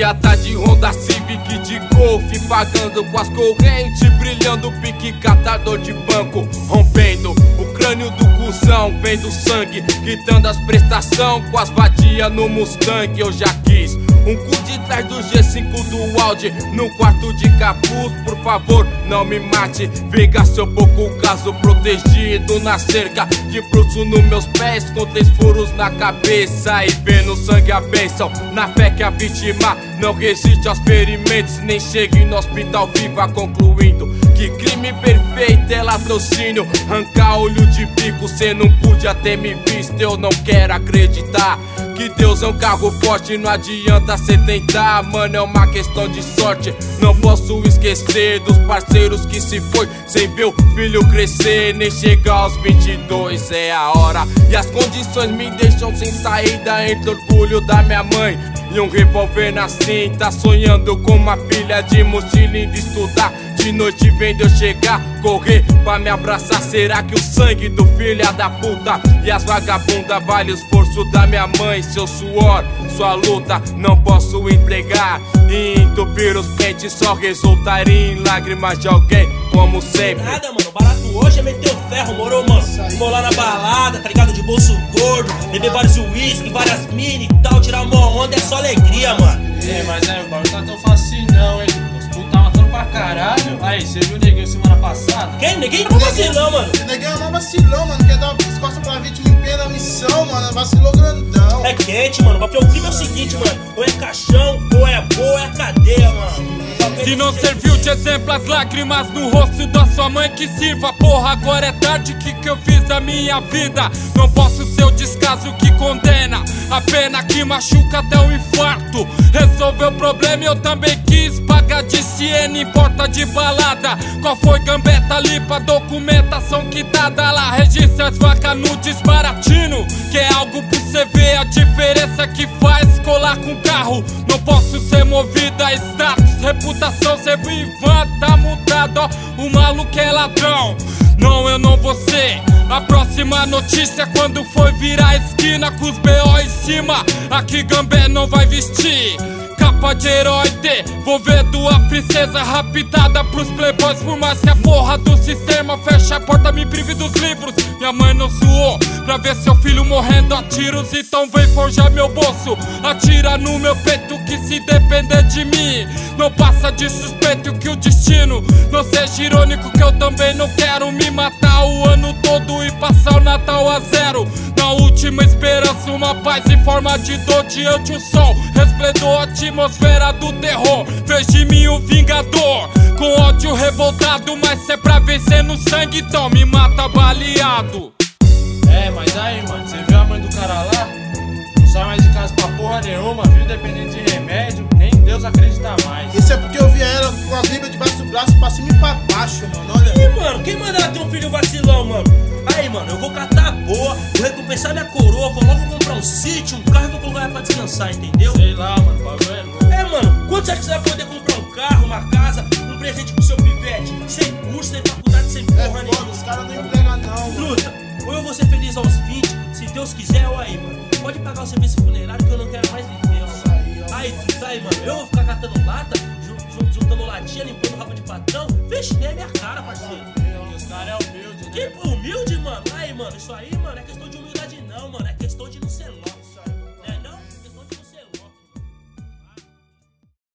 dia tá de Honda Civic de Golf, pagando com as correntes, brilhando pique catador de banco, rompendo o crânio do cuzão, vendo sangue, quitando as prestação com as vadias no Mustang. Eu já quis um cu de trás do G5 do Audi, no quarto de capuz, por favor não me mate. Vinga seu pouco caso protegido na cerca, de bruxo nos meus pés, com 3 furos na cabeça. E vendo sangue a bênção, na fé que a vítima não resiste aos ferimentos, nem chegue no hospital viva, concluindo que crime perfeito é latrocínio. Arrancar olho de bico, cê não podia ter me visto. Eu não quero acreditar que Deus é um carro forte, não adianta cê tentar, mano, é uma questão de sorte. Não posso esquecer dos parceiros que se foi sem ver o filho crescer, nem chegar aos 22 é a hora. E as condições me deixam sem saída, entre orgulho da minha mãe e um revólver na cinta, sonhando com uma filha de mochila indo estudar. De noite vendo eu chegar, correr pra me abraçar. Será que o sangue do filho da puta e as vagabundas vale o esforço da minha mãe? Seu suor, sua luta, não posso entregar. E entupir os pentes só resultaria em lágrimas de alguém, como sempre. Nada, mano, barato hoje é meter o ferro, moro, mano? Vou lá na balada, tá ligado, de bolso gordo, beber vários uísque, várias mini e tal, tirar uma onda é só alegria, mano. É, mas aí o bagulho tá tão fácil não, hein? Os putos tá matando pra caralho. Aí, você viu o Neguinho semana passada? Quem? Neguinho não vacilão, mano. Neguinho não vacilão, mano. Quer dar uma piscosta pra vítima em plena missão, mano. Vacilou grandão. É quente, mano. Porque o crime é o seguinte, mano. Ou é caixão, ou é boa, ou é cadeia, mano. Se não serviu de exemplo as lágrimas no rosto da sua mãe, que sirva, porra, agora é tarde. Que eu fiz da minha vida? Não posso ser o descaso que condena, a pena que machuca até o infarto. Resolveu o problema e eu também quis pagar de Siena em porta de balada. Qual foi gambeta ali pra documentação quitada lá? Registra as vacas no desbaratino, que é algo pra você ver a diferença que faz colar com carro. Não posso ser movido a status, reputação, cê viu Ivan, tá mudado, ó, o maluco é ladrão. Não, eu não vou ser a próxima notícia quando for virar a esquina com os B.O. em cima. Aqui Gambé não vai vestir capa de herói, devolvendo a princesa raptada pros playboys. Por mais que a porra do sistema feche a porta, me prive dos livros. Minha mãe não suou pra ver seu filho morrendo a tiros, então vem forjar meu bolso, atira no meu peito, que se depender de mim não passa de suspeito. Que o destino não seja irônico, que eu também não quero me matar o ano todo e passar o Natal a zero. Na última esperança, uma paz em forma de dor diante o sol, resplendor, atmosfera do terror, fez de mim um vingador, com ódio revoltado. Mas se é pra vencer no sangue, então me mata baleado. É, mas aí, mano, você viu a mãe do cara lá? Não sai mais de casa pra porra nenhuma, viu? Dependendo de remédio, nem Deus acredita mais. Isso é porque eu vi ela com a Bíblia debaixo do braço, pra cima e pra baixo, mano. Olha. Ih, mano, quem manda ela ter um filho vacilão, mano? Aí, mano, eu vou catar a boa, vou recompensar minha coroa, vou logo comprar um sítio, um carro e vou colocar ela pra descansar, entendeu? Sei lá, mano, o bagulho é louco. É, mano, quanto você acha que você vai poder comprar um carro, uma casa, um presente pro seu pivete? Sem curso, sem faculdade, sem porra nenhuma. Foda, os caras não empregam não, mano. Truta, ou eu vou ser feliz aos 20, se Deus quiser, ou aí, mano. Pode pagar o serviço funerário que eu não quero mais viver, mano. Aí, truta, aí, mano, eu vou ficar catando lata, juntando latinha, limpando rabo de patrão. Vixe, nem é minha cara, parceiro. Os caras é humilde, né? Que humilde, mano. Aí, mano, isso aí, mano.